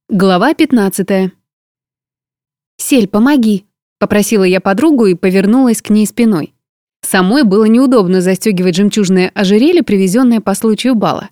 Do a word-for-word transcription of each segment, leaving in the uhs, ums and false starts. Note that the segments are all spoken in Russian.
Глава пятнадцатая. «Сель, помоги!» — попросила я подругу и повернулась к ней спиной. Самой было неудобно застегивать жемчужное ожерелье, привезенное по случаю бала.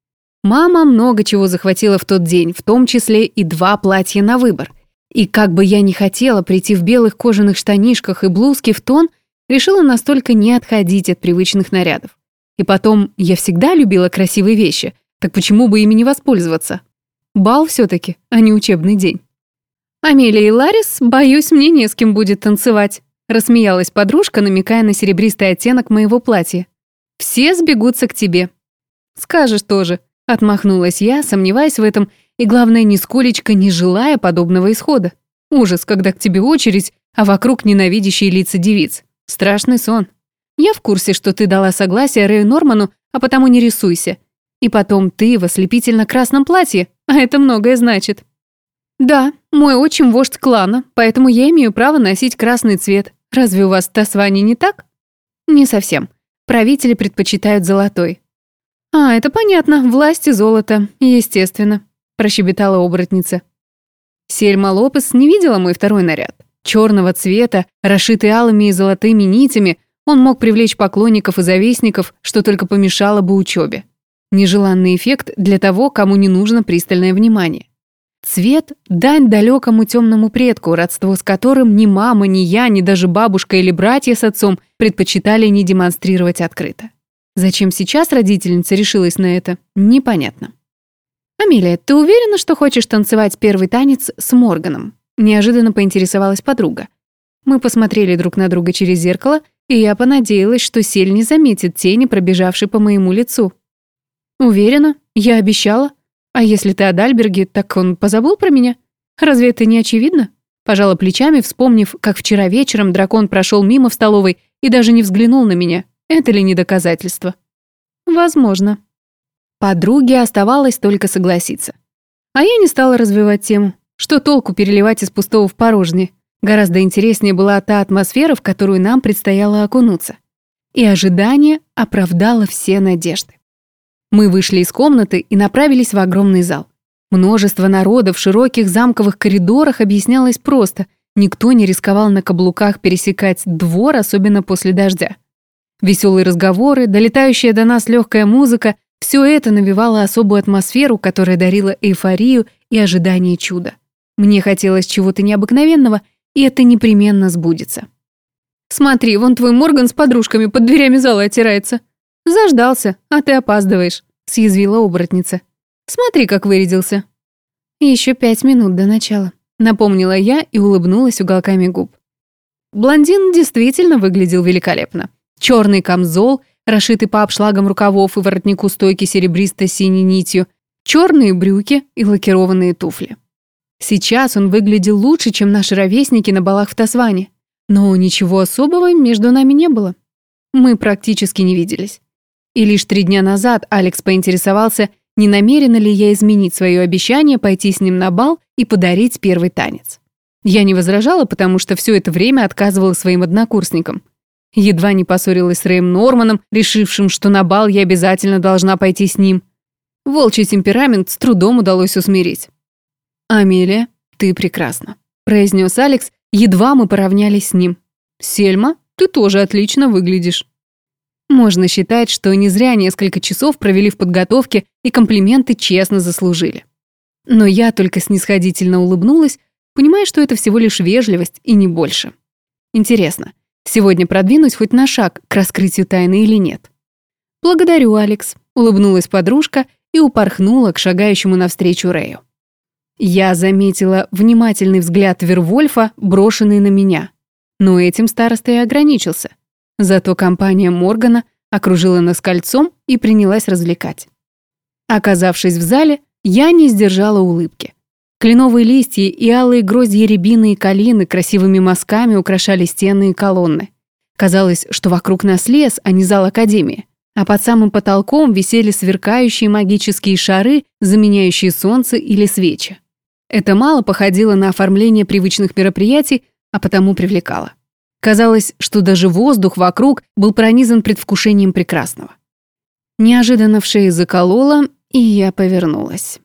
Мама много чего захватила в тот день, в том числе и два платья на выбор. И как бы я ни хотела прийти в белых кожаных штанишках и блузке в тон, решила настолько не отходить от привычных нарядов. И потом, я всегда любила красивые вещи, так почему бы ими не воспользоваться? Бал все-таки, а не учебный день. «Амелия и Ларис, боюсь, мне не с кем будет танцевать», рассмеялась подружка, намекая на серебристый оттенок моего платья. «Все сбегутся к тебе». «Скажешь тоже», отмахнулась я, сомневаясь в этом и, главное, нисколечко не желая подобного исхода. Ужас, когда к тебе очередь, а вокруг ненавидящие лица девиц. Страшный сон. Я в курсе, что ты дала согласие Рэю Норману, а потому не рисуйся. И потом ты в ослепительно-красном платье, а это многое значит. Да, мой отчим вождь клана, поэтому я имею право носить красный цвет. Разве у вас в Тасване не так? Не совсем. Правители предпочитают золотой. А, это понятно, власть и золото, естественно, прощебетала оборотница. Сельма Лопес не видела мой второй наряд. Черного цвета, расшитый алыми и золотыми нитями, он мог привлечь поклонников и завистников, что только помешало бы учебе. Нежеланный эффект для того, кому не нужно пристальное внимание. Цвет – дань далекому темному предку, родство с которым ни мама, ни я, ни даже бабушка или братья с отцом предпочитали не демонстрировать открыто. Зачем сейчас родительница решилась на это, непонятно. «Амелия, ты уверена, что хочешь танцевать первый танец с Морганом?» Неожиданно поинтересовалась подруга. Мы посмотрели друг на друга через зеркало, и я понадеялась, что Сель не заметит тени, пробежавшей по моему лицу. «Уверена, я обещала. А если ты о Дальберге, так он позабыл про меня? Разве это не очевидно?» Пожала плечами, вспомнив, как вчера вечером дракон прошел мимо в столовой и даже не взглянул на меня. Это ли не доказательство? Возможно. Подруге оставалось только согласиться. А я не стала развивать тему. Что толку переливать из пустого в порожнее? Гораздо интереснее была та атмосфера, в которую нам предстояло окунуться. И ожидание оправдало все надежды. Мы вышли из комнаты и направились в огромный зал. Множество народа в широких замковых коридорах объяснялось просто. Никто не рисковал на каблуках пересекать двор, особенно после дождя. Веселые разговоры, долетающая до нас легкая музыка — все это навевало особую атмосферу, которая дарила эйфорию и ожидание чуда. Мне хотелось чего-то необыкновенного, и это непременно сбудется. «Смотри, вон твой Морган с подружками под дверями зала отирается. Заждался, а ты опаздываешь», — съязвила оборотница. «Смотри, как вырядился». «Еще пять минут до начала», — напомнила я и улыбнулась уголками губ. Блондин действительно выглядел великолепно. Черный камзол, расшитый по обшлагам рукавов и воротнику стойки серебристо-синей нитью, черные брюки и лакированные туфли. Сейчас он выглядел лучше, чем наши ровесники на балах в Тасване. Но ничего особого между нами не было. Мы практически не виделись. И лишь три дня назад Алекс поинтересовался, не намерена ли я изменить свое обещание пойти с ним на бал и подарить первый танец. Я не возражала, потому что все это время отказывала своим однокурсникам. Едва не поссорилась с Рэем Норманом, решившим, что на бал я обязательно должна пойти с ним. Волчий темперамент с трудом удалось усмирить. «Амелия, ты прекрасна», — произнес Алекс, едва мы поравнялись с ним. «Сельма, ты тоже отлично выглядишь». Можно считать, что не зря несколько часов провели в подготовке и комплименты честно заслужили. Но я только снисходительно улыбнулась, понимая, что это всего лишь вежливость и не больше. Интересно, сегодня продвинусь хоть на шаг к раскрытию тайны или нет? «Благодарю, Алекс», — улыбнулась подружка и упорхнула к шагающему навстречу Рэю. Я заметила внимательный взгляд Вервольфа, брошенный на меня. Но этим староста и ограничился. Зато компания Моргана окружила нас кольцом и принялась развлекать. Оказавшись в зале, я не сдержала улыбки. Кленовые листья и алые гроздья рябины и калины красивыми мазками украшали стены и колонны. Казалось, что вокруг нас лес, а не зал академии. А под самым потолком висели сверкающие магические шары, заменяющие солнце или свечи. Это мало походило на оформление привычных мероприятий, а потому привлекало. Казалось, что даже воздух вокруг был пронизан предвкушением прекрасного. Неожиданно в шее заколола, и я повернулась.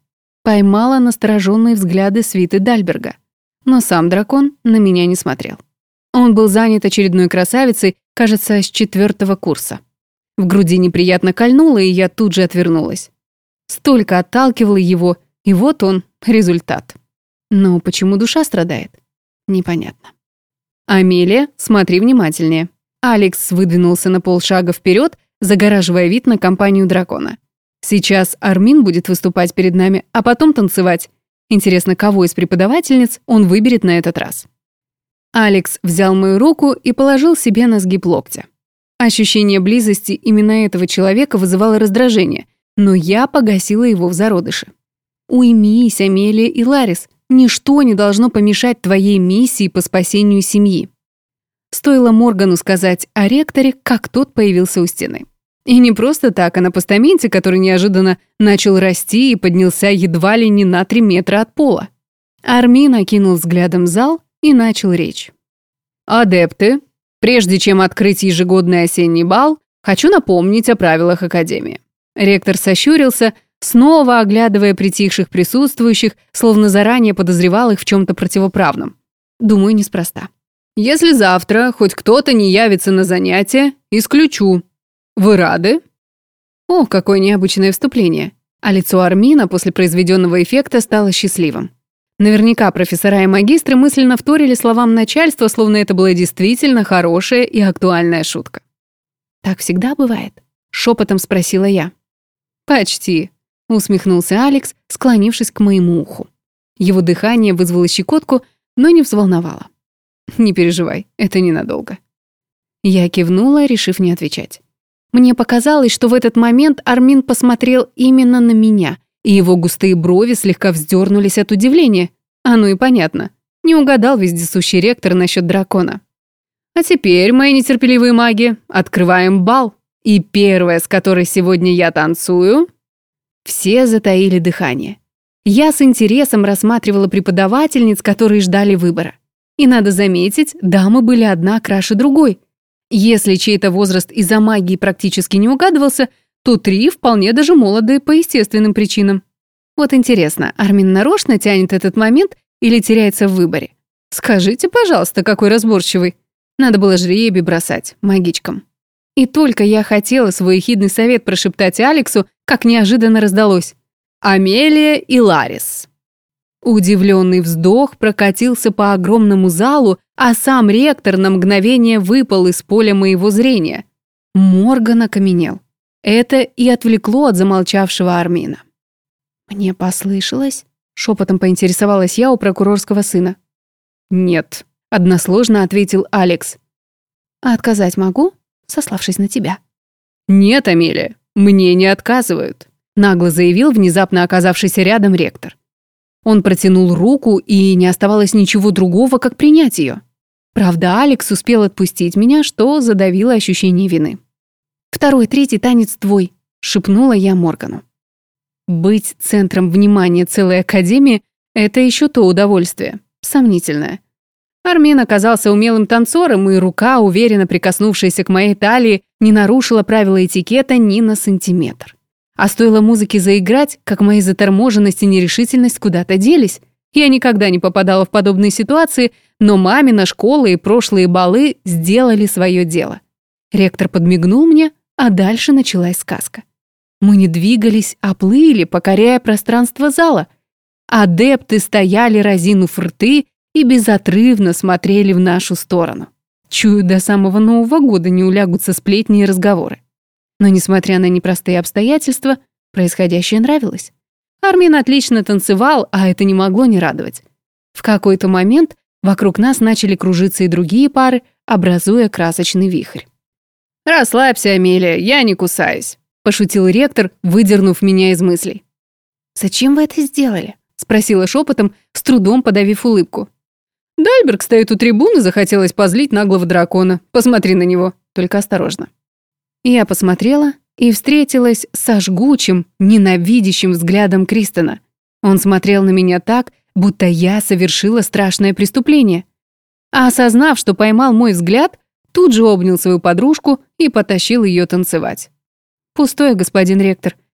поймала настороженные взгляды свиты Дальберга. Но сам дракон на меня не смотрел. Он был занят очередной красавицей, кажется, с четвертого курса. В груди неприятно кольнуло, и я тут же отвернулась. Столько отталкивала его, и вот он, результат. Но почему душа страдает? Непонятно. «Амелия, смотри внимательнее». Алекс выдвинулся на полшага вперед, загораживая вид на компанию дракона. «Сейчас Армин будет выступать перед нами, а потом танцевать. Интересно, кого из преподавательниц он выберет на этот раз?» Алекс взял мою руку и положил себе на сгиб локтя. Ощущение близости именно этого человека вызывало раздражение, но я погасила его в зародыше. «Уймись, Амелия и Ларис, ничто не должно помешать твоей миссии по спасению семьи». Стоило Моргану сказать о ректоре, как тот появился у стены. И не просто так, а на постаменте, который неожиданно начал расти и поднялся едва ли не на три метра от пола. Армин окинул взглядом зал и начал речь. «Адепты, прежде чем открыть ежегодный осенний бал, хочу напомнить о правилах Академии». Ректор сощурился, снова оглядывая притихших присутствующих, словно заранее подозревал их в чем-то противоправном. Думаю, неспроста. «Если завтра хоть кто-то не явится на занятия, исключу. Вы рады?» О, какое необычное вступление. А лицо Армина после произведенного эффекта стало счастливым. Наверняка профессора и магистры мысленно вторили словам начальства, словно это была действительно хорошая и актуальная шутка. «Так всегда бывает?» — шепотом спросила я. «Почти», — усмехнулся Алекс, склонившись к моему уху. Его дыхание вызвало щекотку, но не взволновало. «Не переживай, это ненадолго». Я кивнула, решив не отвечать. Мне показалось, что в этот момент Армин посмотрел именно на меня, и его густые брови слегка вздернулись от удивления. Оно и понятно. Не угадал вездесущий ректор насчет дракона. «А теперь, мои нетерпеливые маги, открываем бал. И первая, с которой сегодня я танцую...» Все затаили дыхание. Я с интересом рассматривала преподавательниц, которые ждали выбора. И надо заметить, дамы были одна краше другой. Если чей-то возраст из-за магии практически не угадывался, то три вполне даже молодые по естественным причинам. Вот интересно, Армин нарочно тянет этот момент или теряется в выборе? Скажите, пожалуйста, какой разборчивый. Надо было жребий бросать магичкам. И только я хотела свой ехидный совет прошептать Алексу, как неожиданно раздалось: «Амелия и Ларис». Удивленный вздох прокатился по огромному залу, а сам ректор на мгновение выпал из поля моего зрения. Морган окаменел. Это и отвлекло от замолчавшего Армина. «Мне послышалось?» — шепотом поинтересовалась я у прокурорского сына. «Нет», — односложно ответил Алекс. «А отказать могу, сославшись на тебя?» «Нет, Амелия, мне не отказывают», — нагло заявил внезапно оказавшийся рядом ректор. Он протянул руку, и не оставалось ничего другого, как принять ее. Правда, Алекс успел отпустить меня, что задавило ощущение вины. «Второй, третий танец твой», — шепнула я Моргану. Быть центром внимания целой академии — это еще то удовольствие, сомнительное. Армин оказался умелым танцором, и рука, уверенно прикоснувшаяся к моей талии, не нарушила правила этикета ни на сантиметр. А стоило музыке заиграть, как мои заторможенность и нерешительность куда-то делись. Я никогда не попадала в подобные ситуации, но мамина школа и прошлые балы сделали свое дело. Ректор подмигнул мне, а дальше началась сказка. Мы не двигались, а плыли, покоряя пространство зала. Адепты стояли, разинув рты, и безотрывно смотрели в нашу сторону. Чую, до самого Нового года не улягутся сплетни и разговоры. Но, несмотря на непростые обстоятельства, происходящее нравилось. Армин отлично танцевал, а это не могло не радовать. В какой-то момент вокруг нас начали кружиться и другие пары, образуя красочный вихрь. «Расслабься, Амелия, я не кусаюсь», — пошутил ректор, выдернув меня из мыслей. «Зачем вы это сделали?» — спросила шепотом, с трудом подавив улыбку. «Дальберг стоит у трибуны, захотелось позлить наглого дракона. Посмотри на него, только осторожно». Я посмотрела и встретилась со жгучим, ненавидящим взглядом Кристона. Он смотрел на меня так, будто я совершила страшное преступление. А осознав, что поймал мой взгляд, тут же обнял свою подружку и потащил ее танцевать. «Пустое, господин ректор», —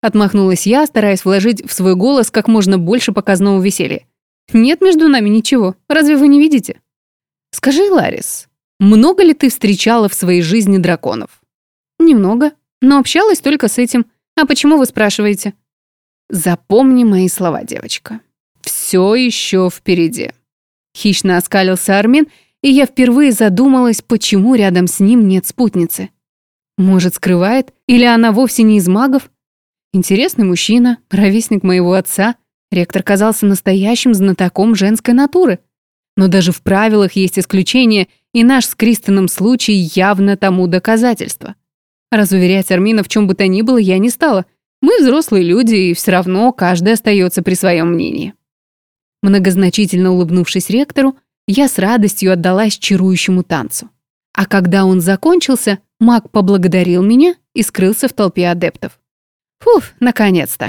Отмахнулась я, стараясь вложить в свой голос как можно больше показного веселья. «Нет между нами ничего, разве вы не видите?» «Скажи, Ларис, много ли ты встречала в своей жизни драконов?» «Немного, но общалась только с этим. А почему вы спрашиваете?» «Запомни мои слова, девочка. Все еще впереди». Хищно оскалился Армин, и я впервые задумалась, почему рядом с ним нет спутницы. Может, скрывает? Или она вовсе не из магов? Интересный мужчина, ровесник моего отца. Ректор казался настоящим знатоком женской натуры. Но даже в правилах есть исключения, и наш с Кристоном случай явно тому доказательство. Разуверять Армина в чем бы то ни было я не стала. Мы взрослые люди, и все равно каждый остается при своем мнении. Многозначительно улыбнувшись ректору, я с радостью отдалась чарующему танцу. А когда он закончился, маг поблагодарил меня и скрылся в толпе адептов. Фух, наконец-то.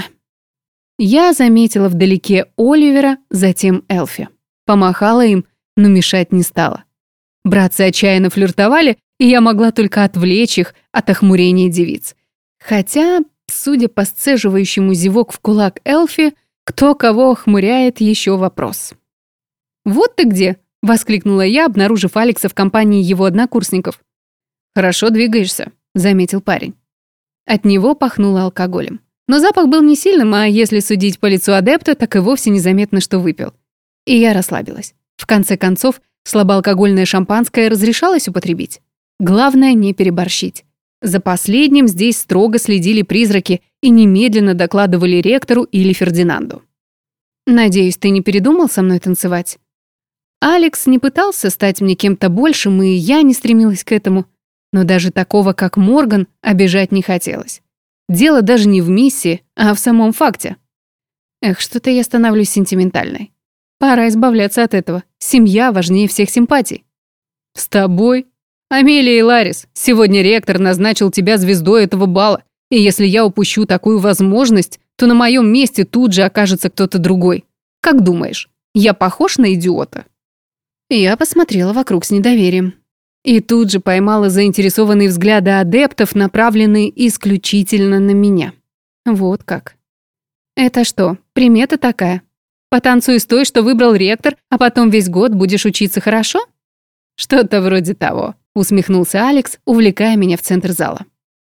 Я заметила вдалеке Оливера, затем Элфи. Помахала им, но мешать не стала. Братцы отчаянно флиртовали, и я могла только отвлечь их от охмурения девиц. Хотя, судя по сцеживающему зевок в кулак Элфи, кто кого охмуряет, еще вопрос. «Вот ты где!» — воскликнула я, обнаружив Алекса в компании его однокурсников. «Хорошо двигаешься», — заметил парень. От него пахнуло алкоголем. Но запах был не сильным, а если судить по лицу адепта, так и вовсе незаметно, что выпил. И я расслабилась. В конце концов, слабоалкогольное шампанское разрешалось употребить. Главное не переборщить. За последним здесь строго следили призраки и немедленно докладывали ректору или Фердинанду. «Надеюсь, ты не передумал со мной танцевать?» Алекс не пытался стать мне кем-то большим, и я не стремилась к этому. Но даже такого, как Морган, обижать не хотелось. Дело даже не в миссии, а в самом факте. Эх, что-то я становлюсь сентиментальной. Пора избавляться от этого. Семья важнее всех симпатий. «С тобой? Амелия и Ларис, сегодня ректор назначил тебя звездой этого бала, и если я упущу такую возможность, то на моем месте тут же окажется кто-то другой. Как думаешь, я похож на идиота?» Я посмотрела вокруг с недоверием. И тут же поймала заинтересованные взгляды адептов, направленные исключительно на меня. Вот как. Это что, примета такая? Потанцуй с той, что выбрал ректор, а потом весь год будешь учиться хорошо? Что-то вроде того, усмехнулся Алекс, увлекая меня в центр зала.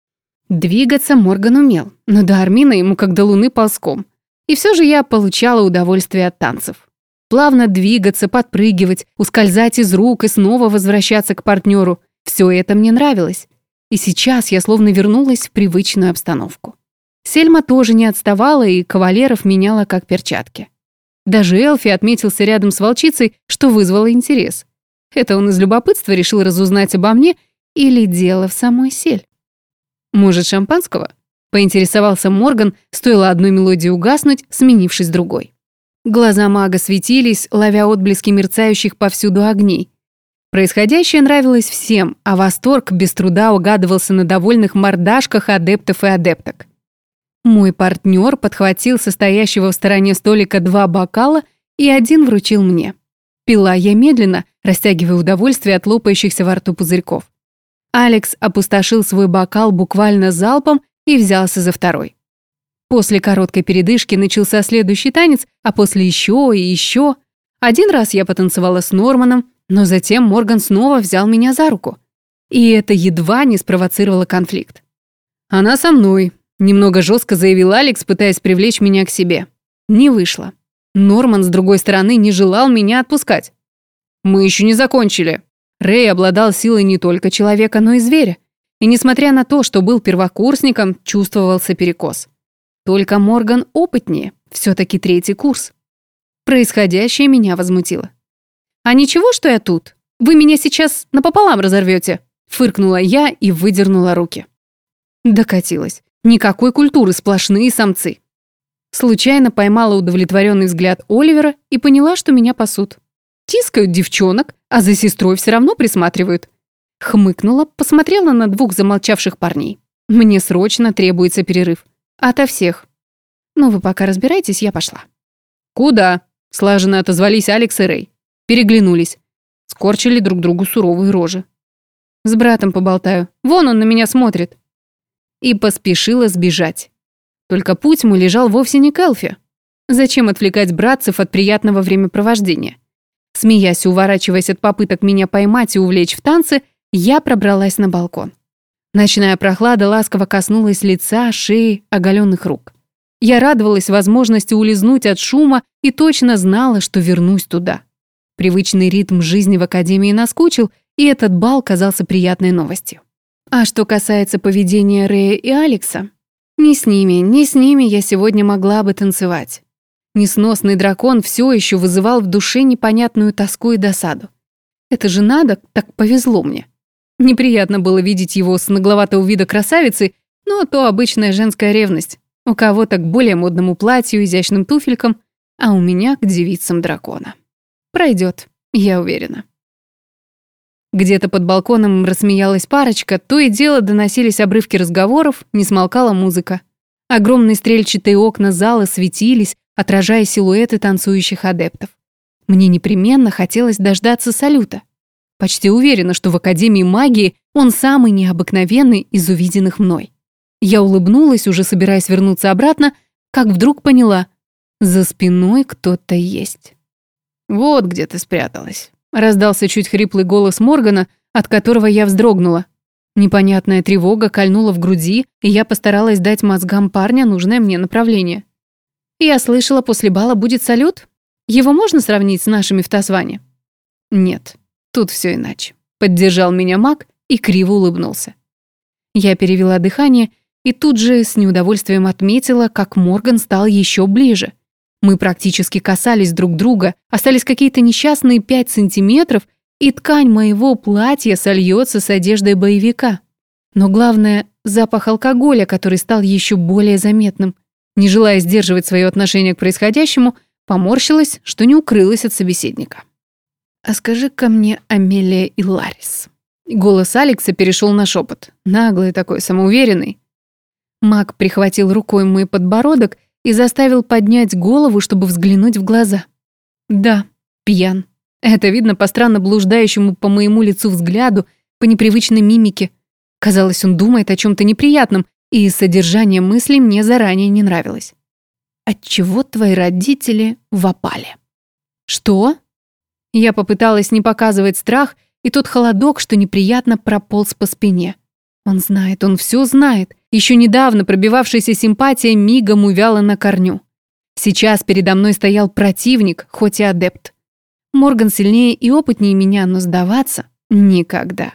Двигаться Морган умел, но до Армина ему как до луны ползком. И все же я получала удовольствие от танцев. Плавно двигаться, подпрыгивать, ускользать из рук и снова возвращаться к партнеру. Все это мне нравилось. И сейчас я словно вернулась в привычную обстановку. Сельма тоже не отставала и кавалеров меняла как перчатки. Даже Элфи отметился рядом с волчицей, что вызвало интерес. Это он из любопытства решил разузнать обо мне или дело в самой Сель? «Может, шампанского?» — поинтересовался Морган, стоило одной мелодии угаснуть, сменившись другой. Глаза мага светились, ловя отблески мерцающих повсюду огней. Происходящее нравилось всем, а восторг без труда угадывался на довольных мордашках адептов и адепток. Мой партнер подхватил состоящего в стороне столика два бокала и один вручил мне. Пила я медленно, растягивая удовольствие от лопающихся во рту пузырьков. Алекс опустошил свой бокал буквально залпом и взялся за второй. После короткой передышки начался следующий танец, а после еще и еще. Один раз я потанцевала с Норманом, но затем Морган снова взял меня за руку. И это едва не спровоцировало конфликт. «Она со мной», — немного жестко заявил Алекс, пытаясь привлечь меня к себе. Не вышло. Норман, с другой стороны, не желал меня отпускать. «Мы еще не закончили». Рэй обладал силой не только человека, но и зверя. И несмотря на то, что был первокурсником, чувствовался перекос. Только Морган опытнее, все-таки третий курс. Происходящее меня возмутило. «А ничего, что я тут? Вы меня сейчас напополам разорвете?» Фыркнула я и выдернула руки. Докатилась. Никакой культуры, сплошные самцы. Случайно поймала удовлетворенный взгляд Оливера и поняла, что меня пасут. Тискают девчонок, а за сестрой все равно присматривают. Хмыкнула, посмотрела на двух замолчавших парней. Мне срочно требуется перерыв. Ото всех. Ну, вы пока разбирайтесь, я пошла. «Куда?» — слаженно отозвались Алекс и Рэй. Переглянулись. Скорчили друг другу суровые рожи. «С братом поболтаю. Вон он на меня смотрит». И поспешила сбежать. Только путь мой лежал вовсе не к Эльфе. Зачем отвлекать братцев от приятного времяпровождения? Смеясь и уворачиваясь от попыток меня поймать и увлечь в танцы, я пробралась на балкон. Ночная прохлада ласково коснулась лица, шеи, оголенных рук. Я радовалась возможности улизнуть от шума и точно знала, что вернусь туда. Привычный ритм жизни в академии наскучил, и этот бал казался приятной новостью. А что касается поведения Рэя и Алекса, ни с ними, ни с ними я сегодня могла бы танцевать. Несносный дракон все еще вызывал в душе непонятную тоску и досаду. Это же надо, так повезло мне. Неприятно было видеть его с нагловатого вида красавицей, но то обычная женская ревность. У кого-то к более модному платью, изящным туфелькам, а у меня к девицам дракона. Пройдет, я уверена. Где-то под балконом рассмеялась парочка, то и дело доносились обрывки разговоров, не смолкала музыка. Огромные стрельчатые окна зала светились, отражая силуэты танцующих адептов. Мне непременно хотелось дождаться салюта. Почти уверена, что в Академии магии он самый необыкновенный из увиденных мной. Я улыбнулась, уже собираясь вернуться обратно, как вдруг поняла — за спиной кто-то есть. «Вот где ты спряталась», — раздался чуть хриплый голос Моргана, от которого я вздрогнула. Непонятная тревога кольнула в груди, и я постаралась дать мозгам парня нужное мне направление. «Я слышала, после бала будет салют? Его можно сравнить с нашими в Тазване?» «Нет, тут все иначе», — поддержал меня маг и криво улыбнулся. Я перевела дыхание и тут же с неудовольствием отметила, как Морган стал еще ближе. Мы практически касались друг друга, остались какие-то несчастные пять сантиметров, и ткань моего платья сольется с одеждой боевика. Но главное — запах алкоголя, который стал еще более заметным. Не желая сдерживать свое отношение к происходящему, поморщилась, что не укрылась от собеседника. «А скажи-ка мне, Амелия и Ларис». Голос Алекса перешел на шепот, наглый такой, самоуверенный. Маг прихватил рукой мой подбородок и заставил поднять голову, чтобы взглянуть в глаза. Да, пьян. Это видно по странно блуждающему по моему лицу взгляду, по непривычной мимике. Казалось, он думает о чем-то неприятном, и содержание мыслей мне заранее не нравилось. «Отчего твои родители в опале?» «Что?» Я попыталась не показывать страх, и тот холодок, что неприятно прополз по спине. Он знает, он все знает. Еще недавно пробивавшаяся симпатия мигом увяла на корню. Сейчас передо мной стоял противник, хоть и адепт. Морган сильнее и опытнее меня, но сдаваться никогда.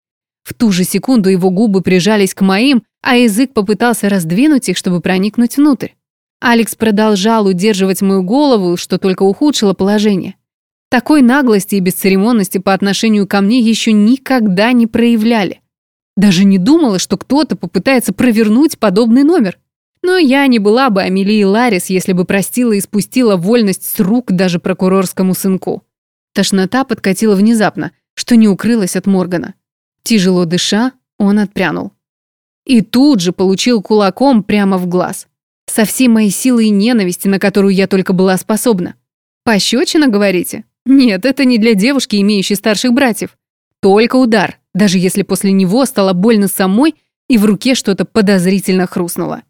В ту же секунду его губы прижались к моим, а язык попытался раздвинуть их, чтобы проникнуть внутрь. Алекс продолжал удерживать мою голову, что только ухудшило положение. Такой наглости и бесцеремонности по отношению ко мне еще никогда не проявляли. Даже не думала, что кто-то попытается провернуть подобный номер. Но я не была бы Амелией Ларис, если бы простила и спустила вольность с рук даже прокурорскому сынку. Тошнота подкатила внезапно, что не укрылась от Моргана. Тяжело дыша, он отпрянул. И тут же получил кулаком прямо в глаз. Со всей моей силой ненависти, на которую я только была способна. «Пощечина, говорите?» Нет, это не для девушки, имеющей старших братьев. Только удар, даже если после него стало больно самой и в руке что-то подозрительно хрустнуло.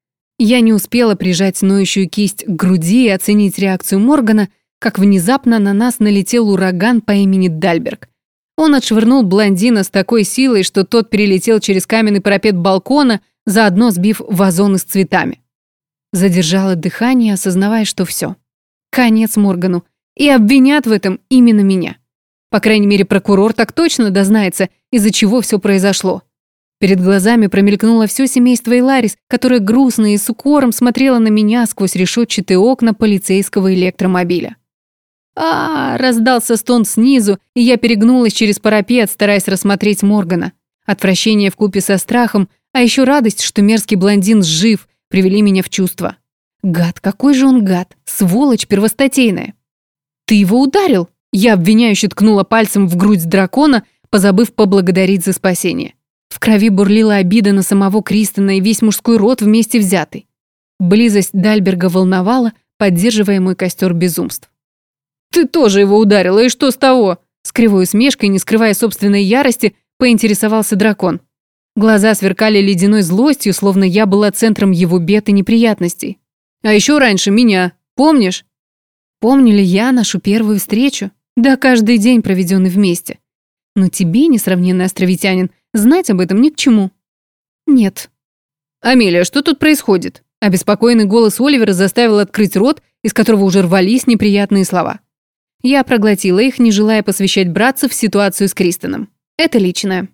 Я не успела прижать ноющую кисть к груди и оценить реакцию Моргана, как внезапно на нас налетел ураган по имени Дальберг. Он отшвырнул блондина с такой силой, что тот перелетел через каменный парапет балкона, заодно сбив вазоны с цветами. Задержала дыхание, осознавая, что все. Конец Моргану. И обвинят в этом именно меня. По крайней мере, прокурор так точно дознается, из-за чего все произошло. Перед глазами промелькнуло все семейство Иларис, которое грустно и с укором смотрело на меня сквозь решетчатые окна полицейского электромобиля. а, -а, -а раздался стон снизу, и я перегнулась через парапет, стараясь рассмотреть Моргана. Отвращение вкупе со страхом, а еще радость, что мерзкий блондин жив, привели меня в чувство. Гад, какой же он гад, сволочь первостатейная. «Ты его ударил?» Я обвиняюще ткнула пальцем в грудь дракона, позабыв поблагодарить за спасение. В крови бурлила обида на самого Кристона и весь мужской род вместе взятый. Близость Дальберга волновала, поддерживая мой костер безумств. «Ты тоже его ударила, и что с того?» С кривой усмешкой, не скрывая собственной ярости, поинтересовался дракон. Глаза сверкали ледяной злостью, словно я была центром его бед и неприятностей. А еще раньше меня, помнишь? Помню ли я нашу первую встречу? Да каждый день, проведенный вместе. Но тебе, несравненный островитянин, знать об этом ни к чему. Нет. Амелия, что тут происходит? Обеспокоенный голос Оливера заставил открыть рот, из которого уже рвались неприятные слова. Я проглотила их, не желая посвящать братцев в ситуацию с Кристоном. Это личное.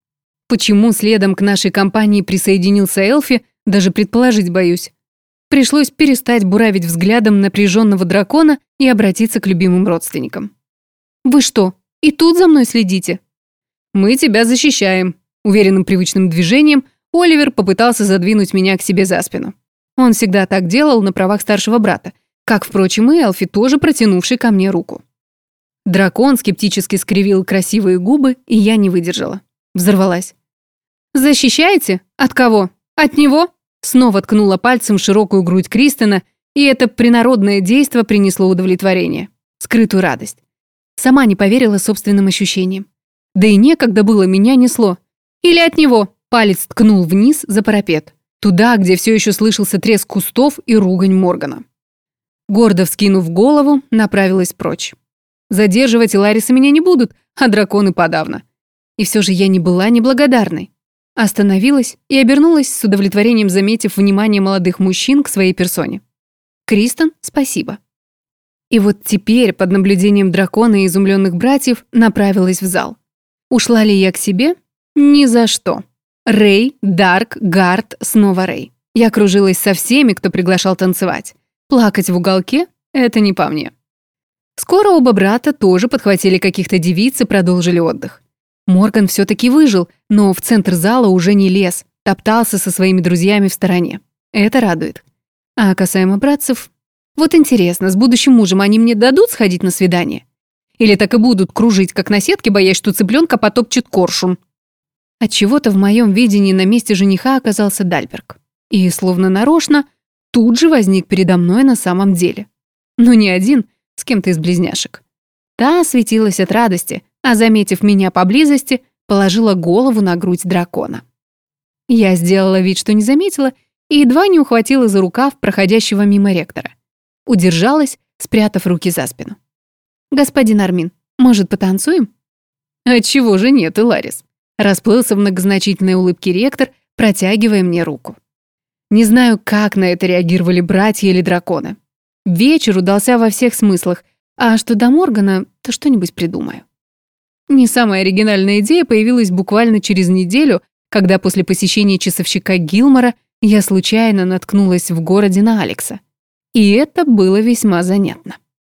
Почему следом к нашей компании присоединился Элфи, даже предположить боюсь. Пришлось перестать буравить взглядом напряженного дракона и обратиться к любимым родственникам. «Вы что, и тут за мной следите?» «Мы тебя защищаем». Уверенным привычным движением Оливер попытался задвинуть меня к себе за спину. Он всегда так делал на правах старшего брата, как, впрочем, и Элфи, тоже протянувший ко мне руку. Дракон скептически скривил красивые губы, и я не выдержала. Взорвалась. «Защищаете? От кого? От него?» Снова ткнула пальцем в широкую грудь Кристона, и это принародное действо принесло удовлетворение, скрытую радость. Сама не поверила собственным ощущениям. Да и некогда было, меня несло. Или от него палец ткнул вниз за парапет, туда, где все еще слышался треск кустов и ругань Моргана. Гордо вскинув голову, направилась прочь. Задерживать Лариса меня не будут, а драконы подавно. И все же я не была неблагодарной. Остановилась и обернулась с удовлетворением, заметив внимание молодых мужчин к своей персоне. Кристон, спасибо. И вот теперь, под наблюдением дракона и изумленных братьев, направилась в зал. Ушла ли я к себе? Ни за что. Рэй, Дарк, Гард, снова Рэй. Я кружилась со всеми, кто приглашал танцевать. Плакать в уголке — это не по мне. Скоро оба брата тоже подхватили каких-то девиц и продолжили отдых. Морган все-таки выжил, но в центр зала уже не лез, топтался со своими друзьями в стороне. Это радует. А касаемо братцев... Вот интересно, с будущим мужем они мне дадут сходить на свидание? Или так и будут кружить, как на сетке, боясь, что цыпленка потопчет коршун? Отчего-то в моем видении на месте жениха оказался Дальберг. И, словно нарочно, тут же возник передо мной на самом деле. Но не один, с кем-то из близняшек. Та светилась от радости, а, заметив меня поблизости, положила голову на грудь дракона. Я сделала вид, что не заметила, и едва не ухватила за рукав проходящего мимо ректора. Удержалась, спрятав руки за спину. «Господин Армин, может, потанцуем?» «Отчего же нет, Иларис?» Расплылся в многозначительной улыбке ректор, протягивая мне руку. Не знаю, как на это реагировали братья или драконы. Вечер удался во всех смыслах, а что до Моргана, то что-нибудь придумаю. Не самая оригинальная идея появилась буквально через неделю, когда после посещения часовщика Гилмора я случайно наткнулась в городе на Алекса. И это было весьма занятно.